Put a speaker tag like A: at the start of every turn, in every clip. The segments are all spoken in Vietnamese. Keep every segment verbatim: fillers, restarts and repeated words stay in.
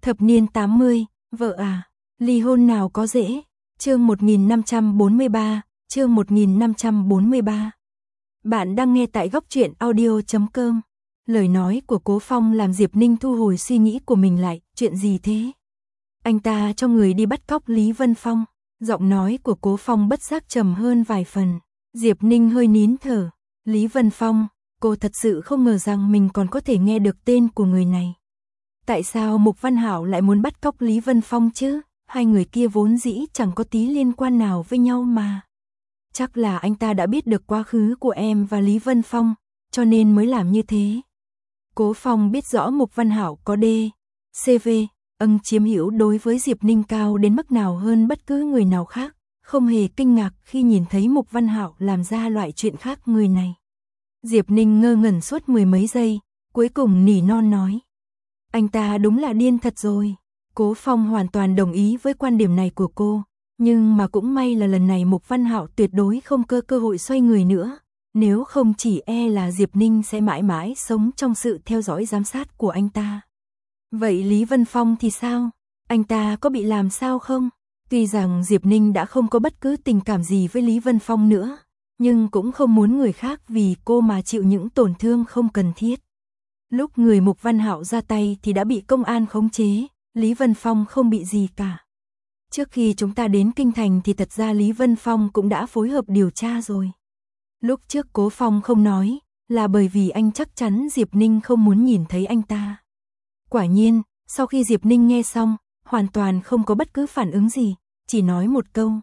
A: Thập niên tám mươi, vợ à, ly hôn nào có dễ. Chương một nghìn năm trăm bốn mươi ba, chương một nghìn năm trăm bốn mươi ba. Bạn đang nghe tại góc truyện audio chấm com. Lời nói của Cố Phong làm Diệp Ninh thu hồi suy nghĩ của mình lại, chuyện gì thế? Anh ta cho người đi bắt cóc Lý Vân Phong. Giọng nói của Cố Phong bất giác trầm hơn vài phần. Diệp Ninh hơi nín thở. Lý Vân Phong, cô thật sự không ngờ rằng mình còn có thể nghe được tên của người này. Tại sao Mục Văn Hảo lại muốn bắt cóc Lý Vân Phong chứ? Hai người kia vốn dĩ chẳng có tí liên quan nào với nhau mà. Chắc là anh ta đã biết được quá khứ của em và Lý Vân Phong, cho nên mới làm như thế. Cố Phong biết rõ Mục Văn Hảo có D, C V, ân chiếm hữu đối với Diệp Ninh cao đến mức nào hơn bất cứ người nào khác, không hề kinh ngạc khi nhìn thấy Mục Văn Hảo làm ra loại chuyện khác người này. Diệp Ninh ngơ ngẩn suốt mười mấy giây, cuối cùng nỉ non nói. Anh ta đúng là điên thật rồi. Cố Phong hoàn toàn đồng ý với quan điểm này của cô, nhưng mà cũng may là lần này Mục Văn Hạo tuyệt đối không cơ cơ hội xoay người nữa, nếu không chỉ e là Diệp Ninh sẽ mãi mãi sống trong sự theo dõi giám sát của anh ta. Vậy Lý Vân Phong thì sao? Anh ta có bị làm sao không? Tuy rằng Diệp Ninh đã không có bất cứ tình cảm gì với Lý Vân Phong nữa, nhưng cũng không muốn người khác vì cô mà chịu những tổn thương không cần thiết. Lúc người Mục Văn Hạo ra tay thì đã bị công an khống chế, Lý Vân Phong không bị gì cả. Trước khi chúng ta đến Kinh Thành thì thật ra Lý Vân Phong cũng đã phối hợp điều tra rồi. Lúc trước Cố Phong không nói, là bởi vì anh chắc chắn Diệp Ninh không muốn nhìn thấy anh ta. Quả nhiên, sau khi Diệp Ninh nghe xong, hoàn toàn không có bất cứ phản ứng gì, chỉ nói một câu.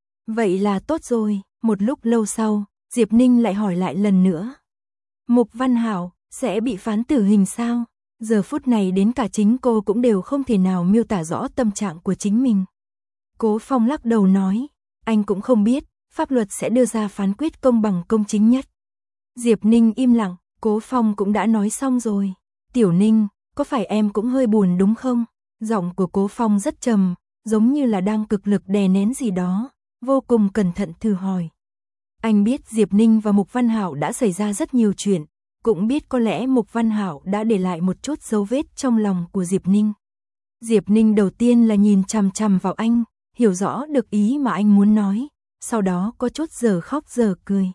A: Vậy là tốt rồi. Một lúc lâu sau, Diệp Ninh lại hỏi lại lần nữa. Mục Văn Hảo sẽ bị phán tử hình sao? Giờ phút này đến cả chính cô cũng đều không thể nào miêu tả rõ tâm trạng của chính mình. Cố Phong lắc đầu nói, anh cũng không biết, pháp luật sẽ đưa ra phán quyết công bằng công chính nhất. Diệp Ninh im lặng, Cố Phong cũng đã nói xong rồi. Tiểu Ninh, có phải em cũng hơi buồn đúng không? Giọng của Cố Phong rất trầm, giống như là đang cực lực đè nén gì đó, vô cùng cẩn thận thử hỏi. Anh biết Diệp Ninh và Mục Văn Hảo đã xảy ra rất nhiều chuyện, cũng biết có lẽ Mục Văn Hảo đã để lại một chút dấu vết trong lòng của Diệp Ninh. Diệp Ninh đầu tiên là nhìn chằm chằm vào anh, hiểu rõ được ý mà anh muốn nói, sau đó có chút giờ khóc giờ cười.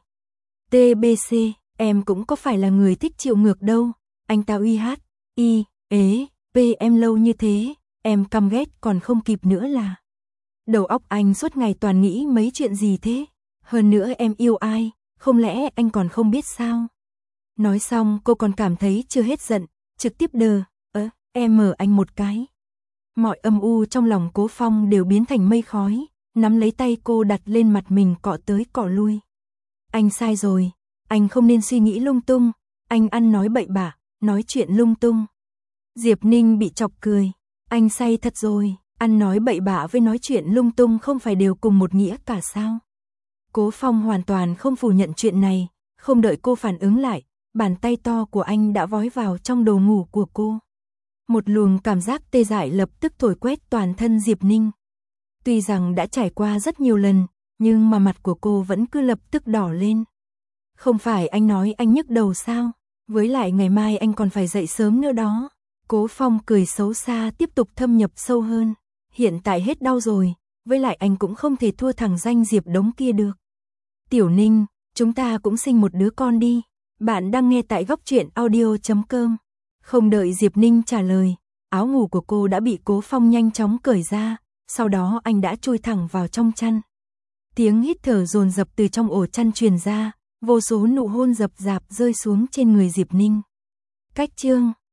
A: tê bê xê, em cũng có phải là người thích chịu ngược đâu, anh ta uy hát, y, ế, p em lâu như thế, em căm ghét còn không kịp nữa là. Đầu óc anh suốt ngày toàn nghĩ mấy chuyện gì thế, hơn nữa em yêu ai, không lẽ anh còn không biết sao? Nói xong cô còn cảm thấy chưa hết giận, trực tiếp đờ, ớ, em mở anh một cái. Mọi âm u trong lòng Cố Phong đều biến thành mây khói, nắm lấy tay cô đặt lên mặt mình cọ tới cọ lui. Anh sai rồi, anh không nên suy nghĩ lung tung, anh ăn nói bậy bạ, nói chuyện lung tung. Diệp Ninh bị chọc cười, anh say thật rồi, ăn nói bậy bạ với nói chuyện lung tung không phải đều cùng một nghĩa cả sao? Cố Phong hoàn toàn không phủ nhận chuyện này, không đợi cô phản ứng lại, bàn tay to của anh đã vói vào trong đồ ngủ của cô. Một luồng cảm giác tê dại lập tức thổi quét toàn thân Diệp Ninh. Tuy rằng đã trải qua rất nhiều lần, nhưng mà mặt của cô vẫn cứ lập tức đỏ lên. Không phải anh nói anh nhức đầu sao? Với lại ngày mai anh còn phải dậy sớm nữa đó. Cố Phong cười xấu xa tiếp tục thâm nhập sâu hơn. Hiện tại hết đau rồi, với lại anh cũng không thể thua thằng danh Diệp Đống kia được. Tiểu Ninh, chúng ta cũng sinh một đứa con đi. Bạn đang nghe tại góc truyện audio chấm com. Không đợi Diệp Ninh trả lời, áo ngủ của cô đã bị Cố Phong nhanh chóng cởi ra, sau đó anh đã chui thẳng vào trong chăn. Tiếng hít thở dồn dập từ trong ổ chăn truyền ra, vô số nụ hôn dập dạp rơi xuống trên người Diệp Ninh. Cách chương